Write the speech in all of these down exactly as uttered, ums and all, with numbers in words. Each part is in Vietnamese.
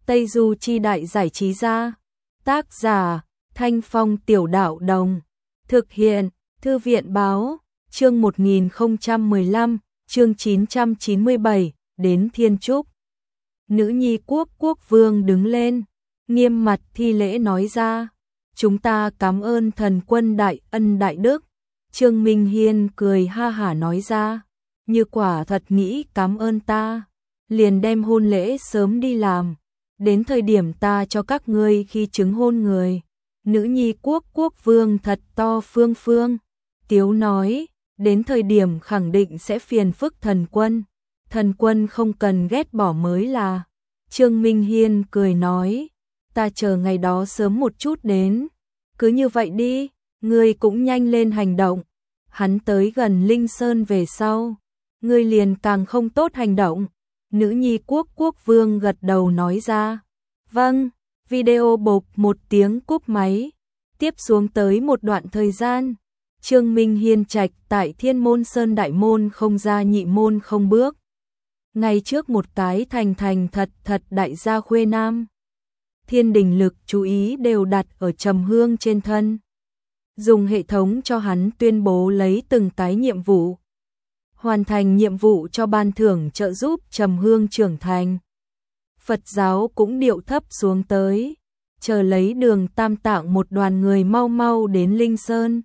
Tây Du Chi Đại Giải Trí Gia. Tác giả Thanh Phong Tiểu Đạo Đồng. Thực hiện Thư viện Báo. Chương một nghìn không trăm mười lăm, chương chín trăm chín mươi bảy, đến Thiên Trúc. Nữ nhi quốc quốc vương đứng lên, nghiêm mặt thi lễ nói ra, chúng ta cảm ơn thần quân đại ân đại đức. Trương Minh Hiên cười ha hả nói ra, như quả thật nghĩ cảm ơn ta, liền đem hôn lễ sớm đi làm, đến thời điểm ta cho các ngươi khi chứng hôn người. Nữ nhi quốc quốc vương thật to phương phương, tiếu nói, đến thời điểm khẳng định sẽ phiền phức thần quân, thần quân không cần ghét bỏ mới là. Trương Minh Hiên cười nói, ta chờ ngày đó sớm một chút đến, cứ như vậy đi, ngươi cũng nhanh lên hành động. Hắn tới gần Linh Sơn về sau, ngươi liền càng không tốt hành động. Nữ nhi quốc quốc vương gật đầu nói ra, vâng. Video bộp một tiếng cúp máy, tiếp xuống tới một đoạn thời gian, Trương Minh Hiên trạch tại Thiên Môn Sơn đại môn không ra nhị môn không bước. Ngay trước một cái thành thành thật thật đại gia khuê nam. Thiên đình lực chú ý đều đặt ở Trầm Hương trên thân. Dùng hệ thống cho hắn tuyên bố lấy từng cái nhiệm vụ. Hoàn thành nhiệm vụ cho ban thưởng trợ giúp Trầm Hương trưởng thành. Phật giáo cũng điệu thấp xuống tới, chờ lấy Đường Tam Tạng một đoàn người mau mau đến Linh Sơn.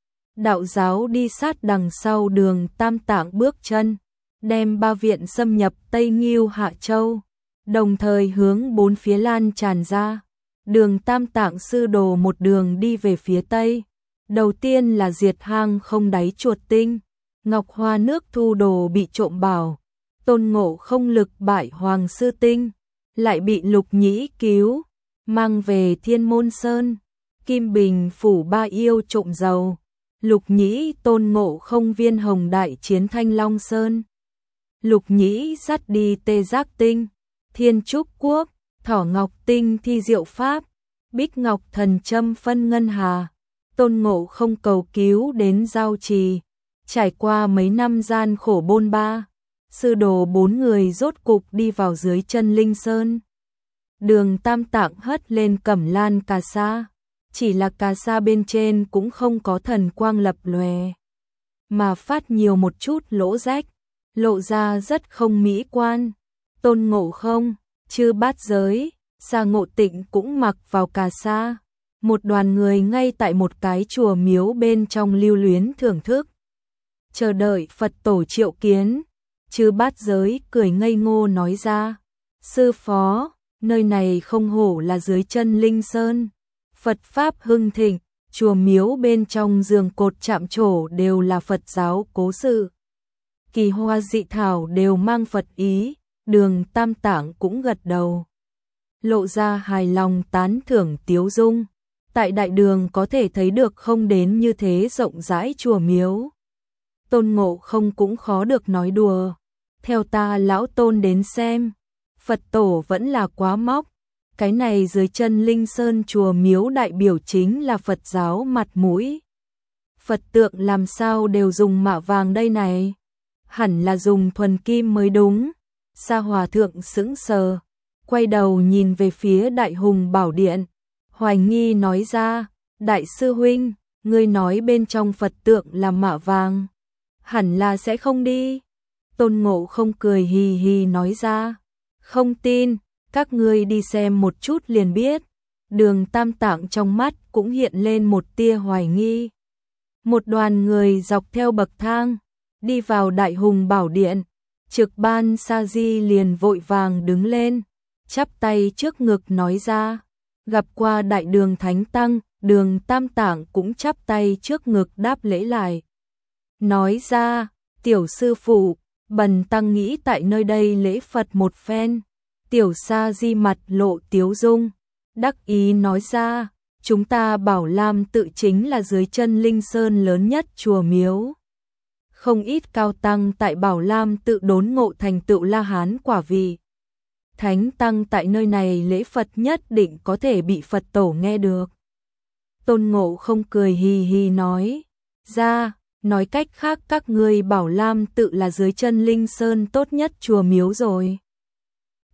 Đạo giáo đi sát đằng sau Đường Tam Tạng bước chân, đem ba viện xâm nhập Tây Ngưu Hạ Châu, đồng thời hướng bốn phía lan tràn ra. Đường Tam Tạng sư đồ một đường đi về phía Tây, đầu tiên là diệt hang không đáy chuột tinh, Ngọc Hoa nước thu đồ bị trộm bảo, Tôn Ngộ Không lực bại Hoàng Sư Tinh, lại bị Lục Nhĩ cứu, mang về Thiên Môn Sơn. Kim Bình phủ ba yêu trộm dầu, Lục Nhĩ Tôn Ngộ Không viên hồng đại chiến Thanh Long Sơn. Lục Nhĩ dắt đi Tê Giác Tinh, Thiên Trúc Quốc, Thỏ Ngọc Tinh thi diệu pháp, Bích Ngọc Thần Châm phân ngân hà. Tôn Ngộ Không cầu cứu đến Giao Trì, trải qua mấy năm gian khổ bôn ba, sư đồ bốn người rốt cục đi vào dưới chân Linh Sơn. Đường Tam Tạng hất lên cẩm lan cà sa, chỉ là cà sa bên trên cũng không có thần quang lập lòe, mà phát nhiều một chút lỗ rách, lộ ra rất không mỹ quan. Tôn Ngộ Không, Chư Bát Giới, Sa Ngộ Tịnh cũng mặc vào cà sa, một đoàn người ngay tại một cái chùa miếu bên trong lưu luyến thưởng thức, chờ đợi Phật tổ triệu kiến. Chư Bát Giới cười ngây ngô nói ra, sư phó, nơi này không hổ là dưới chân Linh Sơn, Phật Pháp hưng thịnh, chùa miếu bên trong giường cột chạm trổ đều là Phật giáo cố sự. Kỳ hoa dị thảo đều mang Phật ý. Đường Tam Tạng cũng gật đầu, lộ ra hài lòng tán thưởng tiếu dung. Tại đại đường có thể thấy được không đến như thế rộng rãi chùa miếu. Tôn Ngộ Không cũng khó được nói đùa, theo ta lão Tôn đến xem, Phật tổ vẫn là quá móc. Cái này dưới chân Linh Sơn chùa miếu đại biểu chính là Phật giáo mặt mũi. Phật tượng làm sao đều dùng mạ vàng đây này, hẳn là dùng thuần kim mới đúng. Sa Hòa Thượng sững sờ, quay đầu nhìn về phía Đại Hùng Bảo Điện, hoài nghi nói ra, Đại sư huynh, ngươi nói bên trong Phật tượng là mạ vàng, hẳn là sẽ không đi. Tôn Ngộ Không cười hì hì nói ra, không tin, các ngươi đi xem một chút liền biết. Đường Tam Tạng trong mắt cũng hiện lên một tia hoài nghi. Một đoàn người dọc theo bậc thang, đi vào Đại Hùng Bảo Điện. Trực Ban Sa Di liền vội vàng đứng lên, chắp tay trước ngực nói ra, gặp qua Đại Đường Thánh Tăng. Đường Tam Tạng cũng chắp tay trước ngực đáp lễ lại, nói ra, tiểu sư phụ, bần tăng nghĩ tại nơi đây lễ Phật một phen. Tiểu Sa Di mặt lộ tiếu dung, đắc ý nói ra, chúng ta Bảo Lam tự chính là dưới chân Linh Sơn lớn nhất chùa miếu. Không ít cao tăng tại Bảo Lam tự đốn ngộ thành tựu La Hán quả vị. Thánh tăng tại nơi này lễ Phật nhất định có thể bị Phật tổ nghe được. Tôn Ngộ Không cười hì hì nói ra, nói cách khác các ngươi Bảo Lam tự là dưới chân Linh Sơn tốt nhất chùa miếu rồi.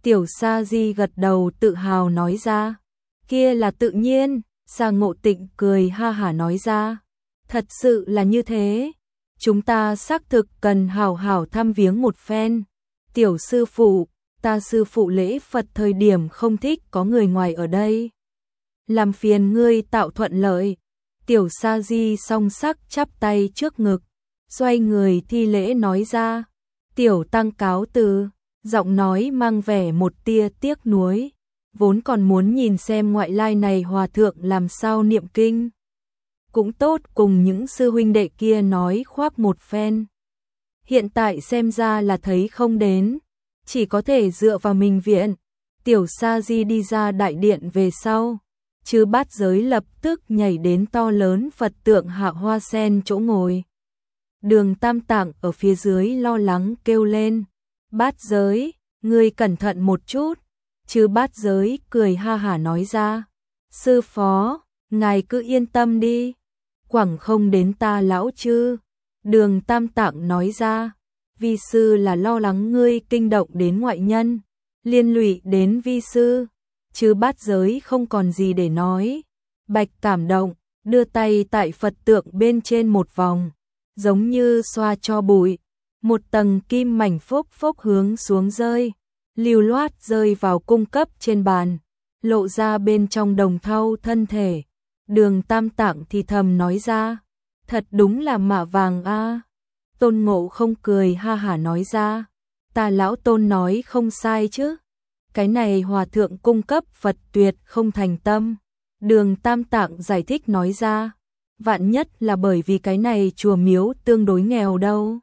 Tiểu Sa Di gật đầu tự hào nói ra. Kia là tự nhiên, Sa Ngộ Tịnh cười ha hả nói ra. Thật sự là như thế. Chúng ta xác thực cần hảo hảo thăm viếng một phen. Tiểu sư phụ, ta sư phụ lễ Phật thời điểm không thích có người ngoài ở đây. Làm phiền ngươi tạo thuận lợi. Tiểu Sa Di song sắc chắp tay trước ngực, xoay người thi lễ nói ra. Tiểu tăng cáo từ, giọng nói mang vẻ một tia tiếc nuối. Vốn còn muốn nhìn xem ngoại lai này hòa thượng làm sao niệm kinh. Cũng tốt cùng những sư huynh đệ kia nói khoác một phen. Hiện tại xem ra là thấy không đến, chỉ có thể dựa vào mình viện. Tiểu Sa Di đi ra đại điện về sau, Chư Bát Giới lập tức nhảy đến to lớn Phật tượng hạ hoa sen chỗ ngồi. Đường Tam Tạng ở phía dưới lo lắng kêu lên. Bát Giới, ngươi cẩn thận một chút. Chư Bát Giới cười ha hả nói ra. Sư phó, ngài cứ yên tâm đi. Quẳng không đến ta lão chư. Đường Tam Tạng nói ra. Vi sư là lo lắng ngươi kinh động đến ngoại nhân, liên lụy đến vi sư. Chư Bát Giới không còn gì để nói. Bạch cảm động, đưa tay tại Phật tượng bên trên một vòng, giống như xoa cho bụi. Một tầng kim mảnh phốc phốc hướng xuống rơi, lưu loát rơi vào cung cấp trên bàn, lộ ra bên trong đồng thau thân thể. Đường Tam Tạng thì thầm nói ra. Thật đúng là mạ vàng a. Tôn Ngộ Không cười ha hả nói ra. Ta lão Tôn nói không sai chứ. Cái này hòa thượng cung cấp Phật tuyệt không thành tâm. Đường Tam Tạng giải thích nói ra. Vạn nhất là bởi vì cái này chùa miếu tương đối nghèo đâu.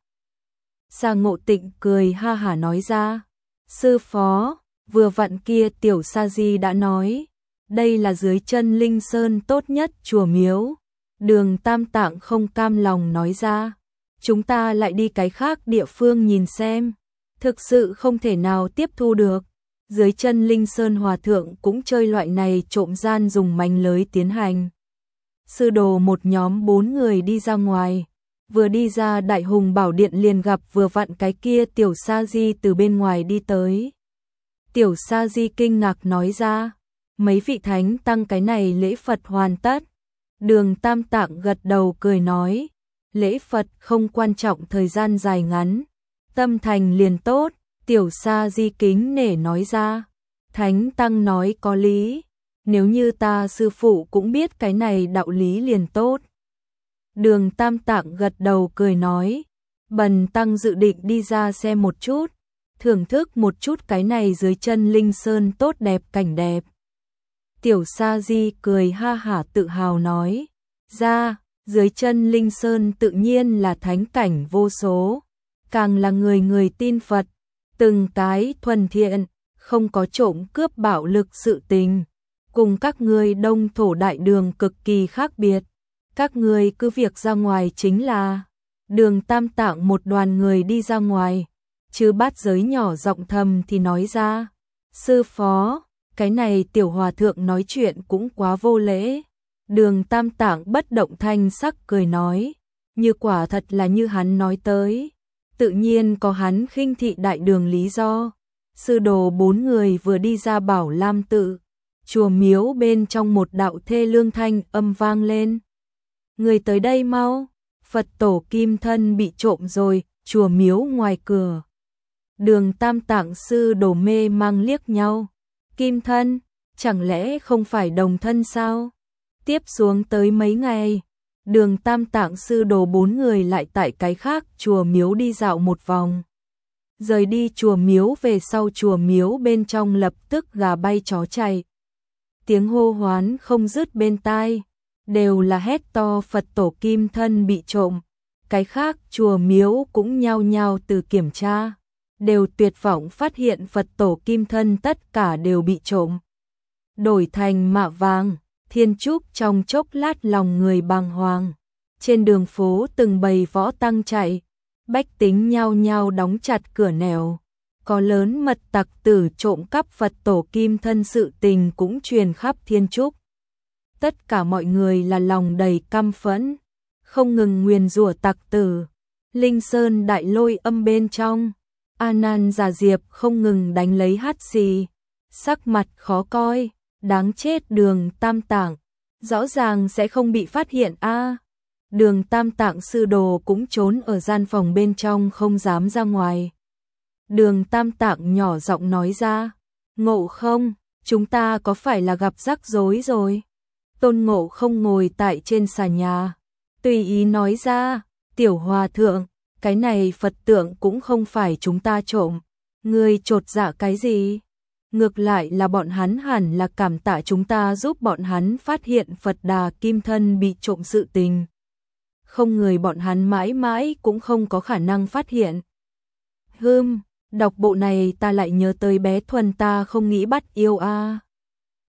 Sa Ngộ Tịnh cười ha hả nói ra. Sư phó, vừa vặn kia Tiểu Sa Di đã nói. Đây là dưới chân Linh Sơn tốt nhất chùa miếu. Đường Tam Tạng không cam lòng nói ra. Chúng ta lại đi cái khác địa phương nhìn xem. Thực sự không thể nào tiếp thu được. Dưới chân Linh Sơn hòa thượng cũng chơi loại này trộm gian dùng mánh lới tiến hành. Sư đồ một nhóm bốn người đi ra ngoài. Vừa đi ra Đại Hùng Bảo Điện liền gặp vừa vặn cái kia Tiểu Sa Di từ bên ngoài đi tới. Tiểu Sa Di kinh ngạc nói ra. Mấy vị thánh tăng cái này lễ Phật hoàn tất. Đường Tam Tạng gật đầu cười nói. Lễ Phật không quan trọng thời gian dài ngắn. Tâm thành liền tốt. Tiểu Sa Di kính nể nói ra. Thánh tăng nói có lý. Nếu như ta sư phụ cũng biết cái này đạo lý liền tốt. Đường Tam Tạng gật đầu cười nói. Bần tăng dự định đi ra xem một chút. Thưởng thức một chút cái này dưới chân Linh Sơn tốt đẹp cảnh đẹp. Tiểu Sa Di cười ha hả tự hào nói. Ra, dưới chân Linh Sơn tự nhiên là thánh cảnh vô số. Càng là người người tin Phật. Từng cái thuần thiện, không có trộm cướp bạo lực sự tình. Cùng các ngươi Đông Thổ Đại Đường cực kỳ khác biệt. Các ngươi cứ việc ra ngoài chính là. Đường Tam Tạng một đoàn người đi ra ngoài. Chứ Bát Giới nhỏ giọng thầm thì nói ra. Sư phó, cái này tiểu hòa thượng nói chuyện cũng quá vô lễ. Đường Tam Tạng bất động thanh sắc cười nói. Như quả thật là như hắn nói tới. Tự nhiên có hắn khinh thị đại đường lý do. Sư đồ bốn người vừa đi ra Bảo Lam tự. Chùa miếu bên trong một đạo thê lương thanh âm vang lên. Người tới đây mau. Phật tổ kim thân bị trộm rồi. Chùa miếu ngoài cửa. Đường Tam Tạng sư đồ mê mang liếc nhau. Kim thân, chẳng lẽ không phải đồng thân sao? Tiếp xuống tới mấy ngày, đường Tam Tạng sư đồ bốn người lại tại cái khác chùa miếu đi dạo một vòng. Rời đi chùa miếu về sau chùa miếu bên trong lập tức gà bay chó chạy. Tiếng hô hoán không dứt bên tai, đều là hét to Phật tổ kim thân bị trộm. Cái khác chùa miếu cũng nhao nhao từ kiểm tra, đều tuyệt vọng phát hiện Phật tổ kim thân tất cả đều bị trộm. Đổi thành mạ vàng, thiên trúc trong chốc lát lòng người bàng hoàng. Trên đường phố từng bầy võ tăng chạy, bách tính nhao nhao đóng chặt cửa nẻo. Có lớn mật tặc tử trộm cắp Phật tổ kim thân sự tình cũng truyền khắp thiên trúc. Tất cả mọi người là lòng đầy căm phẫn, không ngừng nguyền rủa tặc tử. Linh Sơn đại lôi âm bên trong, A Nan Già Diệp không ngừng đánh lấy hắt xì, sắc mặt khó coi, đáng chết Đường Tam Tạng, rõ ràng sẽ không bị phát hiện a. Đường Tam Tạng sư đồ cũng trốn ở gian phòng bên trong không dám ra ngoài. Đường Tam Tạng nhỏ giọng nói ra, Ngộ Không, chúng ta có phải là gặp rắc rối rồi? Tôn Ngộ Không ngồi tại trên xà nhà, tùy ý nói ra, tiểu hòa thượng, cái này Phật tượng cũng không phải chúng ta trộm, ngươi chột dạ cái gì? Ngược lại là bọn hắn hẳn là cảm tạ chúng ta giúp bọn hắn phát hiện Phật Đà Kim Thân bị trộm sự tình. Không người bọn hắn mãi mãi cũng không có khả năng phát hiện. Hưm, đọc bộ này ta lại nhớ tới bé Thuần ta không nghĩ bắt yêu a.